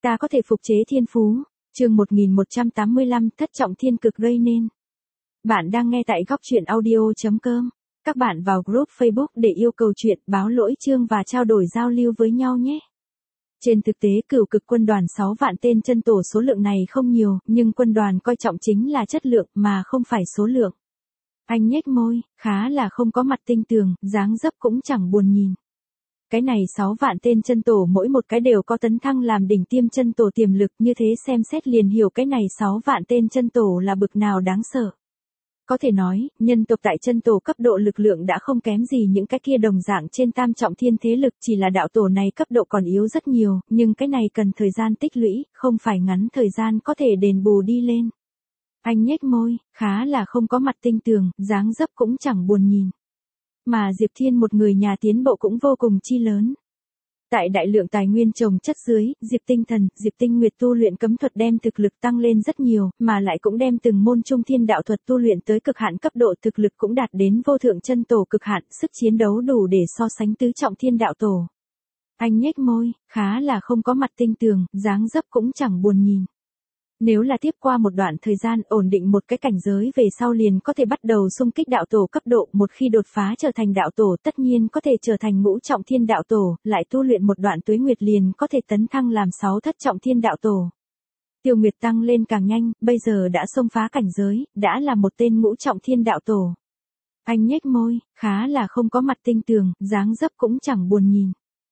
Ta có thể phục chế thiên phú. Chương 1185 thất trọng thiên cực gây nên. Bạn đang nghe tại góc truyện audio.com. Các bạn vào group Facebook để yêu cầu chuyện, báo lỗi chương và trao đổi giao lưu với nhau nhé. Trên thực tế cửu cực quân đoàn 6 vạn tên chân tổ số lượng này không nhiều, nhưng quân đoàn coi trọng chính là chất lượng mà không phải số lượng. Anh nhếch môi, khá là không có mặt tinh tường, dáng dấp cũng chẳng buồn nhìn. Cái này 6 vạn tên chân tổ mỗi một cái đều có tấn thăng làm đỉnh tiêm chân tổ tiềm lực, như thế xem xét liền hiểu cái này 6 vạn tên chân tổ là bực nào đáng sợ. Có thể nói, nhân tộc tại chân tổ cấp độ lực lượng đã không kém gì những cái kia đồng dạng trên tam trọng thiên thế lực, chỉ là đạo tổ này cấp độ còn yếu rất nhiều, nhưng cái này cần thời gian tích lũy, không phải ngắn thời gian có thể đền bù đi lên. Anh nhếch môi, khá là không có mặt tinh tường, dáng dấp cũng chẳng buồn nhìn. Mà Diệp Thiên một người nhà tiến bộ cũng vô cùng chi lớn. Tại đại lượng tài nguyên trồng chất dưới, Diệp Tinh Thần, Diệp Tinh Nguyệt tu luyện cấm thuật đem thực lực tăng lên rất nhiều, mà lại cũng đem từng môn trung thiên đạo thuật tu luyện tới cực hạn, cấp độ thực lực cũng đạt đến vô thượng chân tổ cực hạn, sức chiến đấu đủ để so sánh tứ trọng thiên đạo tổ. Anh nhếch môi, khá là không có mặt tinh tường, dáng dấp cũng chẳng buồn nhìn. Nếu là tiếp qua một đoạn thời gian ổn định một cái cảnh giới về sau liền có thể bắt đầu xung kích đạo tổ cấp độ, một khi đột phá trở thành đạo tổ tất nhiên có thể trở thành ngũ trọng thiên đạo tổ, lại tu luyện một đoạn tuế nguyệt liền có thể tấn thăng làm 6 thất trọng thiên đạo tổ. Tiêu Nguyệt tăng lên càng nhanh, bây giờ đã xông phá cảnh giới, đã là một tên ngũ trọng thiên đạo tổ. Anh nhếch môi, khá là không có mặt tinh tường, dáng dấp cũng chẳng buồn nhìn.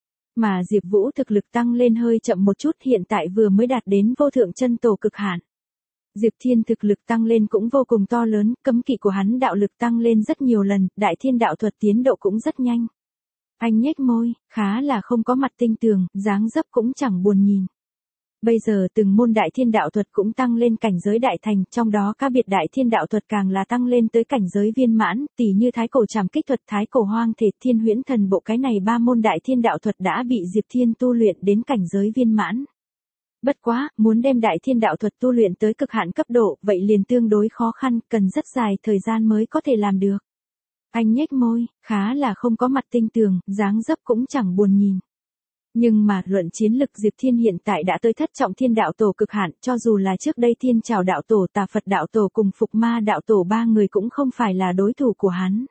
Mà Diệp Vũ thực lực tăng lên hơi chậm một chút, hiện tại vừa mới đạt đến vô thượng chân tổ cực hạn. Diệp Thiên thực lực tăng lên cũng vô cùng to lớn, cấm kỵ của hắn đạo lực tăng lên rất nhiều lần, đại thiên đạo thuật tiến độ cũng rất nhanh. Anh nhếch môi, khá là không có mặt tinh tường, dáng dấp cũng chẳng buồn nhìn. Bây giờ từng môn đại thiên đạo thuật cũng tăng lên cảnh giới đại thành, trong đó cá biệt đại thiên đạo thuật càng là tăng lên tới cảnh giới viên mãn, tỉ như thái cổ trảm kích thuật, thái cổ hoang thể, thiên huyễn thần bộ, cái này 3 môn đại thiên đạo thuật đã bị Diệp Thiên tu luyện đến cảnh giới viên mãn. Bất quá, muốn đem đại thiên đạo thuật tu luyện tới cực hạn cấp độ, vậy liền tương đối khó khăn, cần rất dài thời gian mới có thể làm được. Anh nhếch môi, khá là không có mặt tinh tường, dáng dấp cũng chẳng buồn nhìn. Nhưng mà luận chiến lực Diệp Thiên hiện tại đã tới thất trọng thiên đạo tổ cực hạn, cho dù là trước đây Thiên Trảo đạo tổ, Tà Phật đạo tổ cùng Phục Ma đạo tổ 3 người cũng không phải là đối thủ của hắn.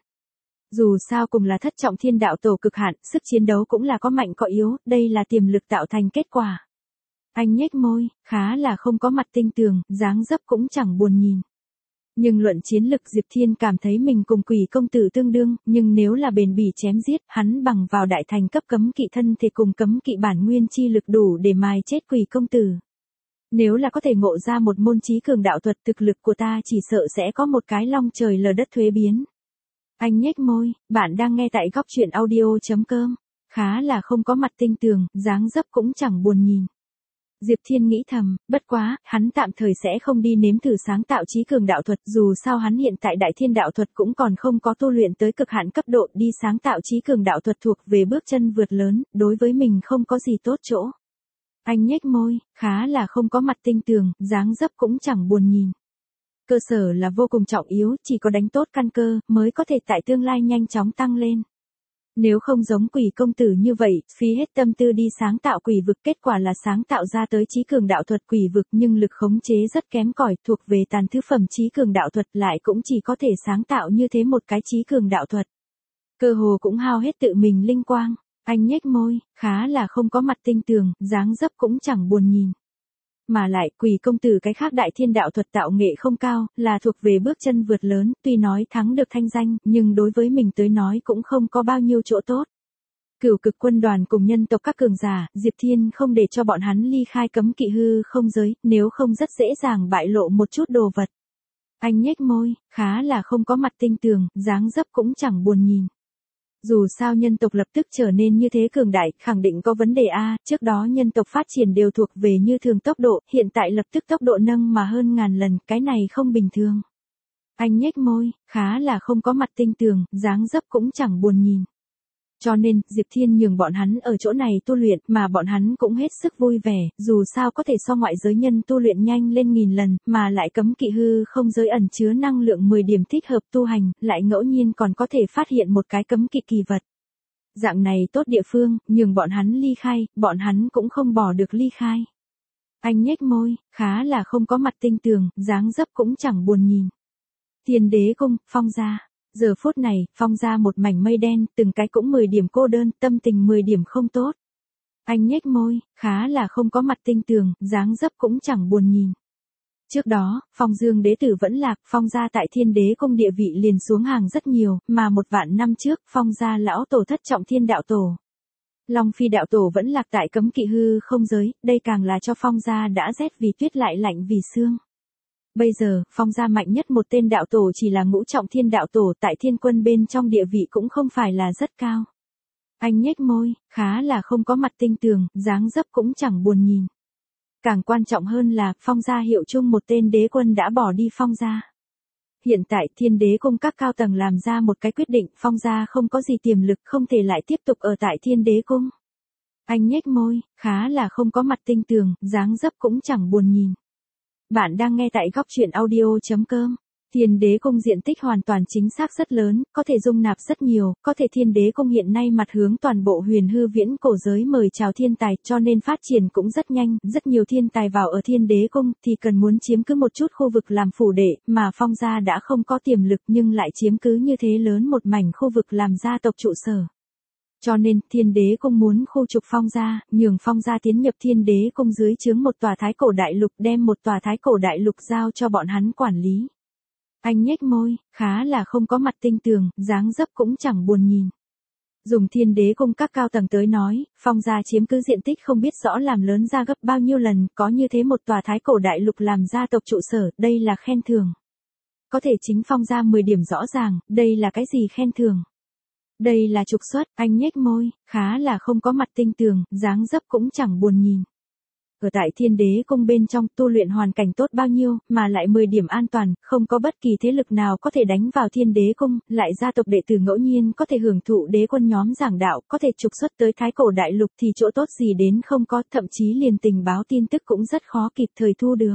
Dù sao cùng là thất trọng thiên đạo tổ cực hạn, sức chiến đấu cũng là có mạnh có yếu, đây là tiềm lực tạo thành kết quả. Anh nhếch môi, khá là không có mặt tinh tường, dáng dấp cũng chẳng buồn nhìn. Nhưng luận chiến lực Diệp Thiên cảm thấy mình cùng Quỷ công tử tương đương, nhưng nếu là bền bỉ chém giết, hắn bằng vào đại thành cấp cấm kỵ thân thể cùng cấm kỵ bản nguyên chi lực đủ để mài chết Quỷ công tử. Nếu là có thể ngộ ra một môn chí cường đạo thuật, thực lực của ta chỉ sợ sẽ có một cái long trời lở đất thuế biến. Anh nhếch môi, bạn đang nghe tại góc truyện audio.com. Khá là không có mặt tinh tường, dáng dấp cũng chẳng buồn nhìn. Diệp Thiên nghĩ thầm, bất quá, hắn tạm thời sẽ không đi nếm thử sáng tạo chí cường đạo thuật, dù sao hắn hiện tại đại thiên đạo thuật cũng còn không có tu luyện tới cực hạn cấp độ, đi sáng tạo chí cường đạo thuật thuộc về bước chân vượt lớn, đối với mình không có gì tốt chỗ. Anh nhếch môi, khá là không có mặt tinh tường, dáng dấp cũng chẳng buồn nhìn. Cơ sở là vô cùng trọng yếu, chỉ có đánh tốt căn cơ, mới có thể tại tương lai nhanh chóng tăng lên. Nếu không giống Quỷ công tử như vậy, phí hết tâm tư đi sáng tạo quỷ vực, kết quả là sáng tạo ra tới chí cường đạo thuật quỷ vực nhưng lực khống chế rất kém cỏi, thuộc về tàn thứ phẩm chí cường đạo thuật, lại cũng chỉ có thể sáng tạo như thế một cái chí cường đạo thuật. Cơ hồ cũng hao hết tự mình linh quang. Anh nhếch môi, khá là không có mặt tinh tường, dáng dấp cũng chẳng buồn nhìn. Mà lại, Quỷ công tử cái khác đại thiên đạo thuật tạo nghệ không cao, là thuộc về bước chân vượt lớn, tuy nói thắng được thanh danh, nhưng đối với mình tới nói cũng không có bao nhiêu chỗ tốt. Cửu cực quân đoàn cùng nhân tộc các cường giả, Diệp Thiên không để cho bọn hắn ly khai cấm kỵ hư không giới, nếu không rất dễ dàng bại lộ một chút đồ vật. Anh nhếch môi, khá là không có mặt tinh tường, dáng dấp cũng chẳng buồn nhìn. Dù sao nhân tộc lập tức trở nên như thế cường đại, khẳng định có vấn đề a, trước đó nhân tộc phát triển đều thuộc về như thường tốc độ, hiện tại lập tức tốc độ nâng mà hơn ngàn lần, cái này không bình thường. Anh nhếch môi, khá là không có mặt tinh tường, dáng dấp cũng chẳng buồn nhìn. Cho nên, Diệp Thiên nhường bọn hắn ở chỗ này tu luyện, mà bọn hắn cũng hết sức vui vẻ, dù sao có thể so ngoại giới nhân tu luyện nhanh lên 1000 lần, mà lại cấm kỵ hư không giới ẩn chứa năng lượng 10 điểm thích hợp tu hành, lại ngẫu nhiên còn có thể phát hiện một cái cấm kỵ kỳ vật. Dạng này tốt địa phương, nhường bọn hắn ly khai, bọn hắn cũng không bỏ được ly khai. Anh nhếch môi, khá là không có mặt tinh tường, dáng dấp cũng chẳng buồn nhìn. Thiên đế cung, Phong gia. Giờ phút này, Phong gia một mảnh mây đen, từng cái cũng 10 điểm cô đơn, tâm tình 10 điểm không tốt. Anh nhếch môi, khá là không có mặt tinh tường, dáng dấp cũng chẳng buồn nhìn. Trước đó, Phong Dương đế tử vẫn lạc, Phong gia tại Thiên đế cung địa vị liền xuống hàng rất nhiều, mà 1.000 năm trước, Phong gia lão tổ thất trọng Thiên đạo tổ. Long Phi đạo tổ vẫn lạc tại cấm kỵ hư không giới, đây càng là cho Phong gia đã rét vì tuyết lại lạnh vì sương. Bây giờ, Phong gia mạnh nhất một tên đạo tổ chỉ là ngũ trọng Thiên đạo tổ tại Thiên quân bên trong địa vị cũng không phải là rất cao. Anh nhếch môi, khá là không có mặt tinh tường, dáng dấp cũng chẳng buồn nhìn. Càng quan trọng hơn là, Phong gia hiệu chung một tên đế quân đã bỏ đi Phong gia. Hiện tại Thiên đế cung các cao tầng làm ra một cái quyết định, Phong gia không có gì tiềm lực, không thể lại tiếp tục ở tại Thiên đế cung. Anh nhếch môi, khá là không có mặt tinh tường, dáng dấp cũng chẳng buồn nhìn. Bạn đang nghe tại góc truyện audio.com. Thiên đế cung diện tích hoàn toàn chính xác rất lớn, có thể dung nạp rất nhiều, có thể Thiên đế cung hiện nay mặt hướng toàn bộ huyền hư viễn cổ giới mời chào thiên tài, cho nên phát triển cũng rất nhanh, rất nhiều thiên tài vào ở Thiên đế cung thì cần muốn chiếm cứ một chút khu vực làm phủ đệ, mà Phong gia đã không có tiềm lực nhưng lại chiếm cứ như thế lớn một mảnh khu vực làm gia tộc trụ sở. Cho nên, Thiên đế cung muốn khu trục Phong gia, nhường Phong gia tiến nhập Thiên đế cung dưới chướng một tòa thái cổ đại lục, đem một tòa thái cổ đại lục giao cho bọn hắn quản lý. Anh nhếch môi, khá là không có mặt tinh tường, dáng dấp cũng chẳng buồn nhìn. Dùng Thiên đế cung các cao tầng tới nói, Phong gia chiếm cứ diện tích không biết rõ làm lớn ra gấp bao nhiêu lần, có như thế một tòa thái cổ đại lục làm gia tộc trụ sở, đây là khen thưởng. Có thể chính Phong gia 10 điểm rõ ràng, đây là cái gì khen thưởng? Đây là trục xuất, anh nhếch môi, khá là không có mặt tinh tường, dáng dấp cũng chẳng buồn nhìn. Ở tại Thiên đế cung bên trong tu luyện hoàn cảnh tốt bao nhiêu, mà lại 10 điểm an toàn, không có bất kỳ thế lực nào có thể đánh vào Thiên đế cung, lại gia tộc đệ tử ngẫu nhiên có thể hưởng thụ đế quân nhóm giảng đạo, có thể trục xuất tới thái cổ đại lục thì chỗ tốt gì đến không có, thậm chí liền tình báo tin tức cũng rất khó kịp thời thu được.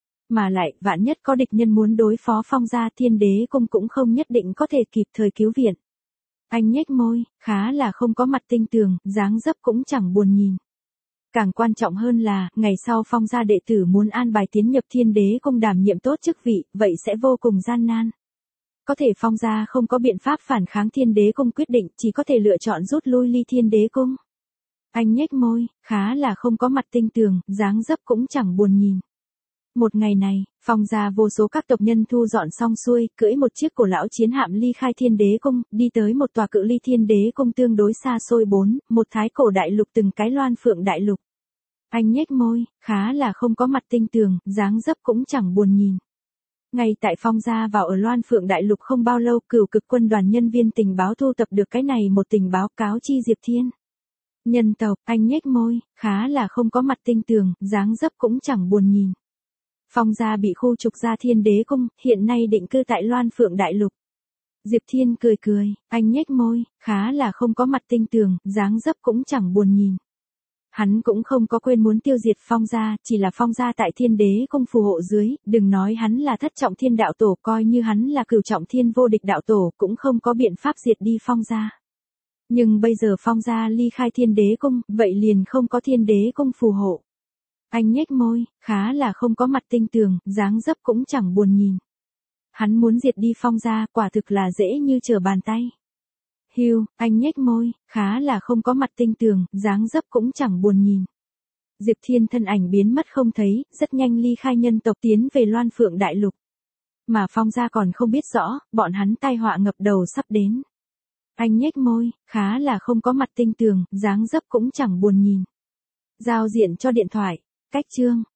Mà lại, vạn nhất có địch nhân muốn đối phó Phong gia, Thiên đế cung cũng không nhất định có thể kịp thời cứu viện. Anh nhếch môi, khá là không có mặt tinh tường, dáng dấp cũng chẳng buồn nhìn. Càng quan trọng hơn là, ngày sau Phong gia đệ tử muốn an bài tiến nhập Thiên đế cung đảm nhiệm tốt chức vị, vậy sẽ vô cùng gian nan. Có thể Phong gia không có biện pháp phản kháng Thiên đế cung quyết định, chỉ có thể lựa chọn rút lui ly Thiên đế cung. Anh nhếch môi, khá là không có mặt tinh tường, dáng dấp cũng chẳng buồn nhìn. Một ngày này, Phong gia vô số các tộc nhân thu dọn xong xuôi, cưỡi một chiếc cổ lão chiến hạm ly khai Thiên đế cung, đi tới một tòa cự ly Thiên đế cung tương đối xa xôi một thái cổ đại lục từng cái Loan Phượng đại lục. Anh nhếch môi, khá là không có mặt tinh tường, dáng dấp cũng chẳng buồn nhìn. Ngay tại Phong gia vào ở Loan Phượng đại lục không bao lâu, Cửu Cực quân đoàn nhân viên tình báo thu tập được cái này một tình báo cáo chi Diệp Thiên. Nhân tộc, anh nhếch môi, khá là không có mặt tinh tường, dáng dấp cũng chẳng buồn nhìn. Phong gia bị khu trục ra Thiên đế cung, hiện nay định cư tại Loan Phượng đại lục. Diệp Thiên cười cười, anh nhếch môi, khá là không có mặt tinh tường, dáng dấp cũng chẳng buồn nhìn. Hắn cũng không có quên muốn tiêu diệt Phong gia, chỉ là Phong gia tại Thiên đế cung phù hộ dưới, đừng nói hắn là thất trọng Thiên đạo tổ, coi như hắn là cửu trọng Thiên vô địch đạo tổ, cũng không có biện pháp diệt đi Phong gia. Nhưng bây giờ Phong gia ly khai Thiên đế cung, vậy liền không có Thiên đế cung phù hộ. Anh nhếch môi, khá là không có mặt tinh tường, dáng dấp cũng chẳng buồn nhìn. Hắn muốn diệt đi Phong gia, quả thực là dễ như trở bàn tay. Hưu, anh nhếch môi, khá là không có mặt tinh tường, dáng dấp cũng chẳng buồn nhìn. Diệp Thiên thân ảnh biến mất không thấy, rất nhanh ly khai nhân tộc tiến về Loan Phượng đại lục. Mà Phong gia còn không biết rõ, bọn hắn tai họa ngập đầu sắp đến. Anh nhếch môi, khá là không có mặt tinh tường, dáng dấp cũng chẳng buồn nhìn. Giao diện cho điện thoại. Cách chương